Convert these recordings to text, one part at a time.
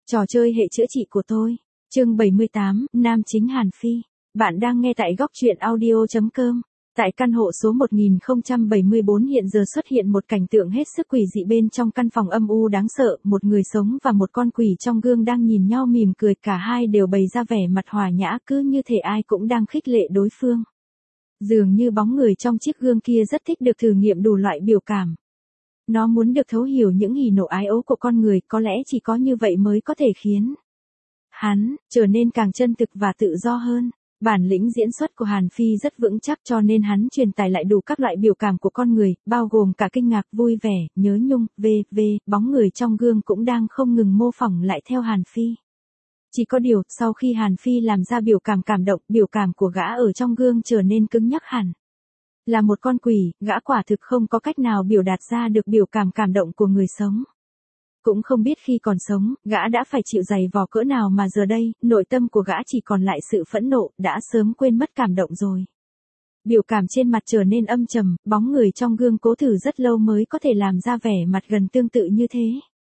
Trò chơi hệ chữa trị của tôi. Chương 78, nam chính Hàn Phi. Bạn đang nghe tại góc truyện audio.com. Tại căn hộ số 1074 hiện giờ xuất hiện một cảnh tượng hết sức quỷ dị bên trong căn phòng âm u đáng sợ, một người sống và một con quỷ trong gương đang nhìn nhau mỉm cười, cả hai đều bày ra vẻ mặt hòa nhã cứ như thể ai cũng đang khích lệ đối phương. Dường như bóng người trong chiếc gương kia rất thích được thử nghiệm đủ loại biểu cảm. Nó muốn được thấu hiểu những hỉ nộ ái ố của con người, có lẽ chỉ có như vậy mới có thể khiến hắn trở nên càng chân thực và tự do hơn. Bản lĩnh diễn xuất của Hàn Phi rất vững chắc cho nên hắn truyền tải lại đủ các loại biểu cảm của con người, bao gồm cả kinh ngạc, vui vẻ, nhớ nhung, bóng người trong gương cũng đang không ngừng mô phỏng lại theo Hàn Phi. Chỉ có điều, sau khi Hàn Phi làm ra biểu cảm cảm động, biểu cảm của gã ở trong gương trở nên cứng nhắc hẳn. Là một con quỷ, gã quả thực không có cách nào biểu đạt ra được biểu cảm cảm động của người sống. Cũng không biết khi còn sống, gã đã phải chịu dày vò cỡ nào mà giờ đây, nội tâm của gã chỉ còn lại sự phẫn nộ, đã sớm quên mất cảm động rồi. Biểu cảm trên mặt trở nên âm trầm, bóng người trong gương cố thử rất lâu mới có thể làm ra vẻ mặt gần tương tự như thế.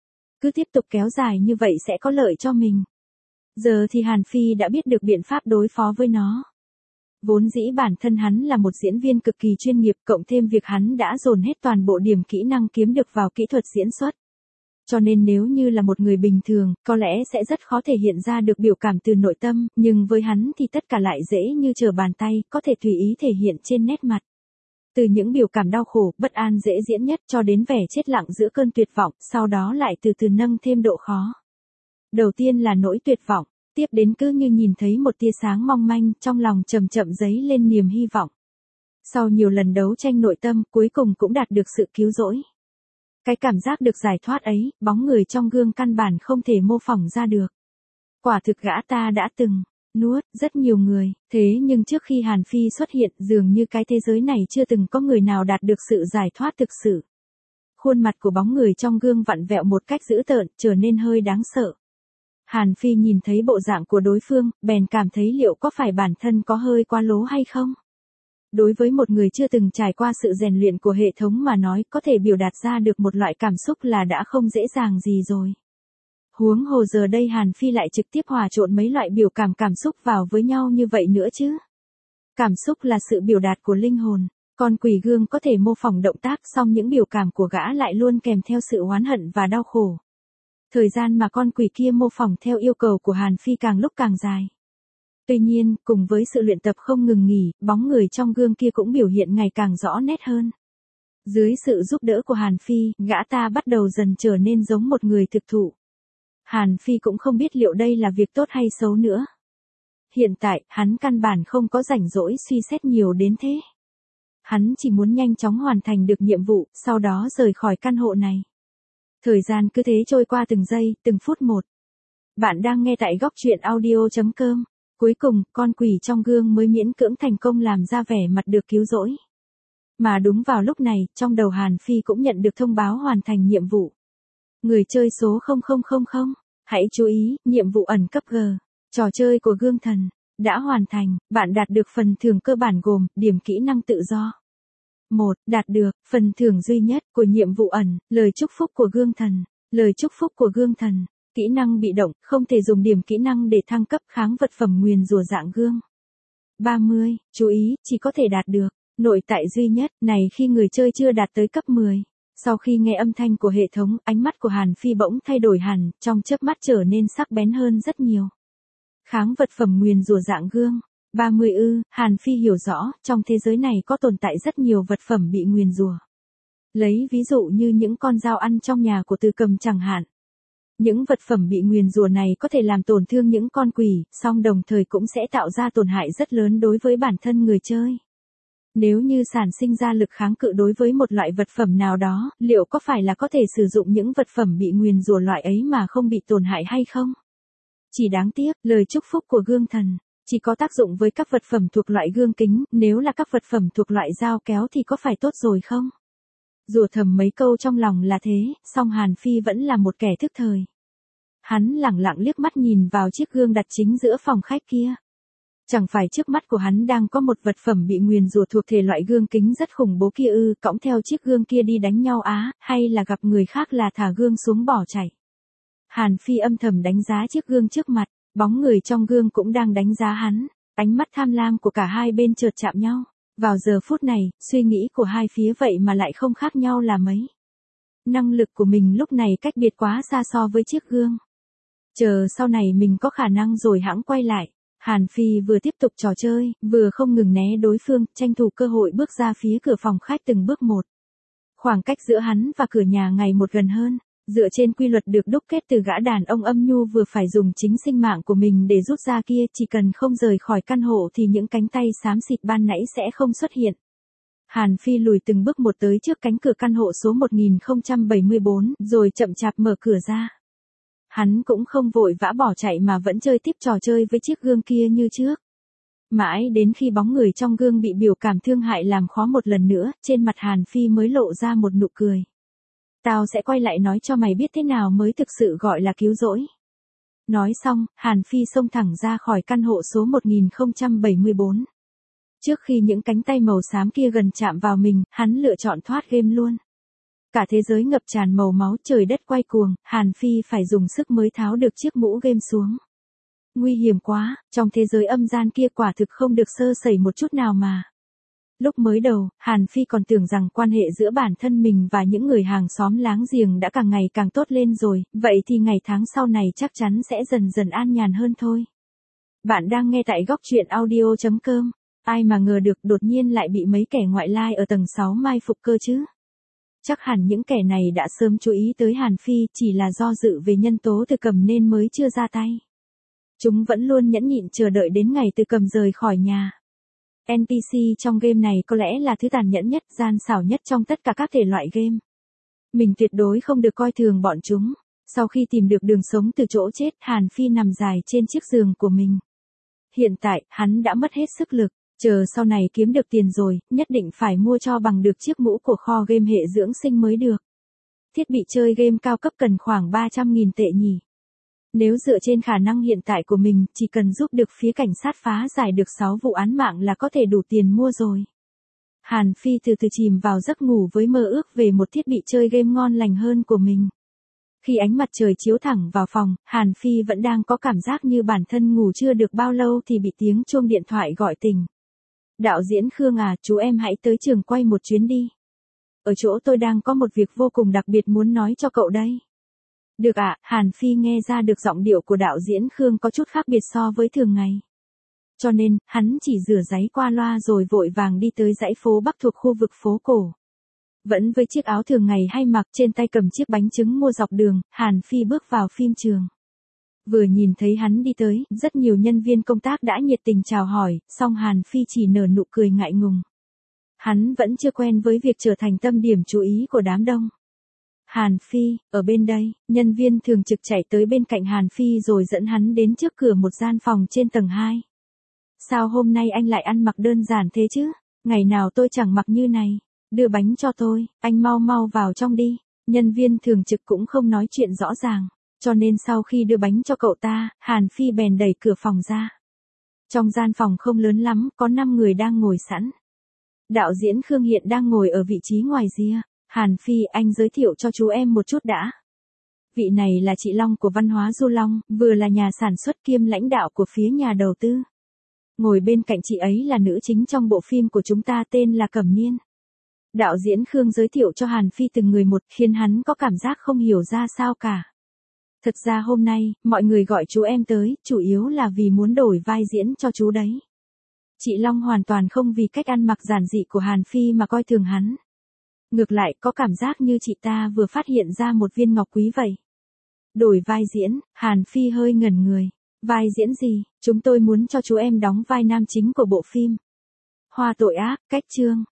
Cứ tiếp tục kéo dài như vậy sẽ có lợi cho mình. Giờ thì Hàn Phi đã biết được biện pháp đối phó với nó. Vốn dĩ bản thân hắn là một diễn viên cực kỳ chuyên nghiệp, cộng thêm việc hắn đã dồn hết toàn bộ điểm kỹ năng kiếm được vào kỹ thuật diễn xuất. Cho nên nếu như là một người bình thường, có lẽ sẽ rất khó thể hiện ra được biểu cảm từ nội tâm, nhưng với hắn thì tất cả lại dễ như trở bàn tay, có thể tùy ý thể hiện trên nét mặt. Từ những biểu cảm đau khổ, bất an dễ diễn nhất cho đến vẻ chết lặng giữa cơn tuyệt vọng, sau đó lại từ từ nâng thêm độ khó. Đầu tiên là nỗi tuyệt vọng, tiếp đến cứ như nhìn thấy một tia sáng mong manh, trong lòng chậm chậm dấy lên niềm hy vọng. Sau nhiều lần đấu tranh nội tâm, cuối cùng cũng đạt được sự cứu rỗi. Cái cảm giác được giải thoát ấy, bóng người trong gương căn bản không thể mô phỏng ra được. Quả thực gã ta đã từng nuốt rất nhiều người, thế nhưng trước khi Hàn Phi xuất hiện, dường như cái thế giới này chưa từng có người nào đạt được sự giải thoát thực sự. Khuôn mặt của bóng người trong gương vặn vẹo một cách dữ tợn, trở nên hơi đáng sợ. Hàn Phi nhìn thấy bộ dạng của đối phương, bèn cảm thấy liệu có phải bản thân có hơi quá lố hay không? Đối với một người chưa từng trải qua sự rèn luyện của hệ thống mà nói, có thể biểu đạt ra được một loại cảm xúc là đã không dễ dàng gì rồi. Huống hồ giờ đây Hàn Phi lại trực tiếp hòa trộn mấy loại biểu cảm cảm xúc vào với nhau như vậy nữa chứ. Cảm xúc là sự biểu đạt của linh hồn, con quỷ gương có thể mô phỏng động tác, song những biểu cảm của gã lại luôn kèm theo sự oán hận và đau khổ. Thời gian mà con quỷ kia mô phỏng theo yêu cầu của Hàn Phi càng lúc càng dài. Tuy nhiên, cùng với sự luyện tập không ngừng nghỉ, bóng người trong gương kia cũng biểu hiện ngày càng rõ nét hơn. Dưới sự giúp đỡ của Hàn Phi, gã ta bắt đầu dần trở nên giống một người thực thụ. Hàn Phi cũng không biết liệu đây là việc tốt hay xấu nữa. Hiện tại, hắn căn bản không có rảnh rỗi suy xét nhiều đến thế. Hắn chỉ muốn nhanh chóng hoàn thành được nhiệm vụ, sau đó rời khỏi căn hộ này. Thời gian cứ thế trôi qua từng giây, từng phút một. Bạn đang nghe tại góc truyện audio.com. Cuối cùng, con quỷ trong gương mới miễn cưỡng thành công làm ra vẻ mặt được cứu rỗi. Mà đúng vào lúc này, trong đầu Hàn Phi cũng nhận được thông báo hoàn thành nhiệm vụ. Người chơi số 0000, hãy chú ý, nhiệm vụ ẩn cấp G, trò chơi của gương thần, đã hoàn thành, bạn đạt được phần thưởng cơ bản gồm, điểm kỹ năng tự do. 1. Đạt được, phần thưởng duy nhất của nhiệm vụ ẩn, lời chúc phúc của gương thần, lời chúc phúc của gương thần. Kỹ năng bị động, không thể dùng điểm kỹ năng để thăng cấp kháng vật phẩm nguyền rủa dạng gương. 30. Chú ý, chỉ có thể đạt được nội tại duy nhất này khi người chơi chưa đạt tới cấp 10. Sau khi nghe âm thanh của hệ thống, ánh mắt của Hàn Phi bỗng thay đổi hẳn, trong chớp mắt trở nên sắc bén hơn rất nhiều. Kháng vật phẩm nguyền rủa dạng gương. 30. Hàn Phi hiểu rõ, trong thế giới này có tồn tại rất nhiều vật phẩm bị nguyền rủa. Lấy ví dụ như những con dao ăn trong nhà của Từ Cầm chẳng hạn. Những vật phẩm bị nguyền rủa này có thể làm tổn thương những con quỷ, song đồng thời cũng sẽ tạo ra tổn hại rất lớn đối với bản thân người chơi. Nếu như sản sinh ra lực kháng cự đối với một loại vật phẩm nào đó, liệu có phải là có thể sử dụng những vật phẩm bị nguyền rủa loại ấy mà không bị tổn hại hay không? Chỉ đáng tiếc, lời chúc phúc của gương thần chỉ có tác dụng với các vật phẩm thuộc loại gương kính, nếu là các vật phẩm thuộc loại dao kéo thì có phải tốt rồi không? Rủa thầm mấy câu trong lòng là thế, song Hàn Phi vẫn là một kẻ thức thời. Hắn lẳng lặng liếc mắt nhìn vào chiếc gương đặt chính giữa phòng khách kia. Chẳng phải trước mắt của hắn đang có một vật phẩm bị nguyền rủa thuộc thể loại gương kính rất khủng bố kia ư, cõng theo chiếc gương kia đi đánh nhau hay là gặp người khác là thả gương xuống bỏ chạy. Hàn Phi âm thầm đánh giá chiếc gương trước mặt, bóng người trong gương cũng đang đánh giá hắn, ánh mắt tham lam của cả hai bên chợt chạm nhau. Vào giờ phút này, suy nghĩ của hai phía vậy mà lại không khác nhau là mấy. Năng lực của mình lúc này cách biệt quá xa so với chiếc gương. Chờ sau này mình có khả năng rồi hẵng quay lại. Hàn Phi vừa tiếp tục trò chơi, vừa không ngừng né đối phương, tranh thủ cơ hội bước ra phía cửa phòng khách từng bước một. Khoảng cách giữa hắn và cửa nhà ngày một gần hơn, dựa trên quy luật được đúc kết từ gã đàn ông âm nhu vừa phải dùng chính sinh mạng của mình để rút ra kia, chỉ cần không rời khỏi căn hộ thì những cánh tay xám xịt ban nãy sẽ không xuất hiện. Hàn Phi lùi từng bước một tới trước cánh cửa căn hộ số 1074, rồi chậm chạp mở cửa ra. Hắn cũng không vội vã bỏ chạy mà vẫn chơi tiếp trò chơi với chiếc gương kia như trước. Mãi đến khi bóng người trong gương bị biểu cảm thương hại làm khó một lần nữa, trên mặt Hàn Phi mới lộ ra một nụ cười. Tao sẽ quay lại nói cho mày biết thế nào mới thực sự gọi là cứu rỗi. Nói xong, Hàn Phi xông thẳng ra khỏi căn hộ số 1074. Trước khi những cánh tay màu xám kia gần chạm vào mình, hắn lựa chọn thoát game luôn. Cả thế giới ngập tràn màu máu, trời đất quay cuồng, Hàn Phi phải dùng sức mới tháo được chiếc mũ game xuống. Nguy hiểm quá, trong thế giới âm gian kia quả thực không được sơ sẩy một chút nào mà. Lúc mới đầu, Hàn Phi còn tưởng rằng quan hệ giữa bản thân mình và những người hàng xóm láng giềng đã càng ngày càng tốt lên rồi, vậy thì ngày tháng sau này chắc chắn sẽ dần dần an nhàn hơn thôi. Bạn đang nghe tại góc truyện audio.com. Ai mà ngờ được đột nhiên lại bị mấy kẻ ngoại lai ở tầng 6 mai phục cơ chứ. Chắc hẳn những kẻ này đã sớm chú ý tới Hàn Phi, chỉ là do dự về nhân tố Từ Cầm nên mới chưa ra tay. Chúng vẫn luôn nhẫn nhịn chờ đợi đến ngày Từ Cầm rời khỏi nhà. NPC trong game này có lẽ là thứ tàn nhẫn nhất, gian xảo nhất trong tất cả các thể loại game. Mình tuyệt đối không được coi thường bọn chúng. Sau khi tìm được đường sống từ chỗ chết, Hàn Phi nằm dài trên chiếc giường của mình. Hiện tại, hắn đã mất hết sức lực. Chờ sau này kiếm được tiền rồi, nhất định phải mua cho bằng được chiếc mũ của kho game hệ dưỡng sinh mới được. Thiết bị chơi game cao cấp cần khoảng 300.000 tệ nhỉ. Nếu dựa trên khả năng hiện tại của mình, chỉ cần giúp được phía cảnh sát phá giải được 6 vụ án mạng là có thể đủ tiền mua rồi. Hàn Phi từ từ chìm vào giấc ngủ với mơ ước về một thiết bị chơi game ngon lành hơn của mình. Khi ánh mặt trời chiếu thẳng vào phòng, Hàn Phi vẫn đang có cảm giác như bản thân ngủ chưa được bao lâu thì bị tiếng chuông điện thoại gọi tỉnh. Đạo diễn Khương à, chú em hãy tới trường quay một chuyến đi. Ở chỗ tôi đang có một việc vô cùng đặc biệt muốn nói cho cậu đây. Được ạ, Hàn Phi nghe ra được giọng điệu của đạo diễn Khương có chút khác biệt so với thường ngày. Cho nên, hắn chỉ rửa ráy qua loa rồi vội vàng đi tới dãy phố Bắc thuộc khu vực phố cổ. Vẫn với chiếc áo thường ngày hay mặc, trên tay cầm chiếc bánh trứng mua dọc đường, Hàn Phi bước vào phim trường. Vừa nhìn thấy hắn đi tới, rất nhiều nhân viên công tác đã nhiệt tình chào hỏi, song Hàn Phi chỉ nở nụ cười ngại ngùng. Hắn vẫn chưa quen với việc trở thành tâm điểm chú ý của đám đông. Hàn Phi, ở bên đây, nhân viên thường trực chạy tới bên cạnh Hàn Phi rồi dẫn hắn đến trước cửa một gian phòng trên tầng 2. Sao hôm nay anh lại ăn mặc đơn giản thế chứ? Ngày nào tôi chẳng mặc như này. Đưa bánh cho tôi, anh mau mau vào trong đi. Nhân viên thường trực cũng không nói chuyện rõ ràng. Cho nên sau khi đưa bánh cho cậu ta, Hàn Phi bèn đẩy cửa phòng ra. Trong gian phòng không lớn lắm, có 5 người đang ngồi sẵn. Đạo diễn Khương hiện đang ngồi ở vị trí ngoài rìa. Hàn Phi, anh giới thiệu cho chú em một chút đã. Vị này là chị Long của Văn hóa Du Long, vừa là nhà sản xuất kiêm lãnh đạo của phía nhà đầu tư. Ngồi bên cạnh chị ấy là nữ chính trong bộ phim của chúng ta tên là Cẩm Niên. Đạo diễn Khương giới thiệu cho Hàn Phi từng người một, khiến hắn có cảm giác không hiểu ra sao cả. Thật ra hôm nay, mọi người gọi chú em tới, chủ yếu là vì muốn đổi vai diễn cho chú đấy. Chị Long hoàn toàn không vì cách ăn mặc giản dị của Hàn Phi mà coi thường hắn. Ngược lại, có cảm giác như chị ta vừa phát hiện ra một viên ngọc quý vậy. Đổi vai diễn, Hàn Phi hơi ngẩn người. Vai diễn gì? Chúng tôi muốn cho chú em đóng vai nam chính của bộ phim Hoa Tội Ác, Cách Chương.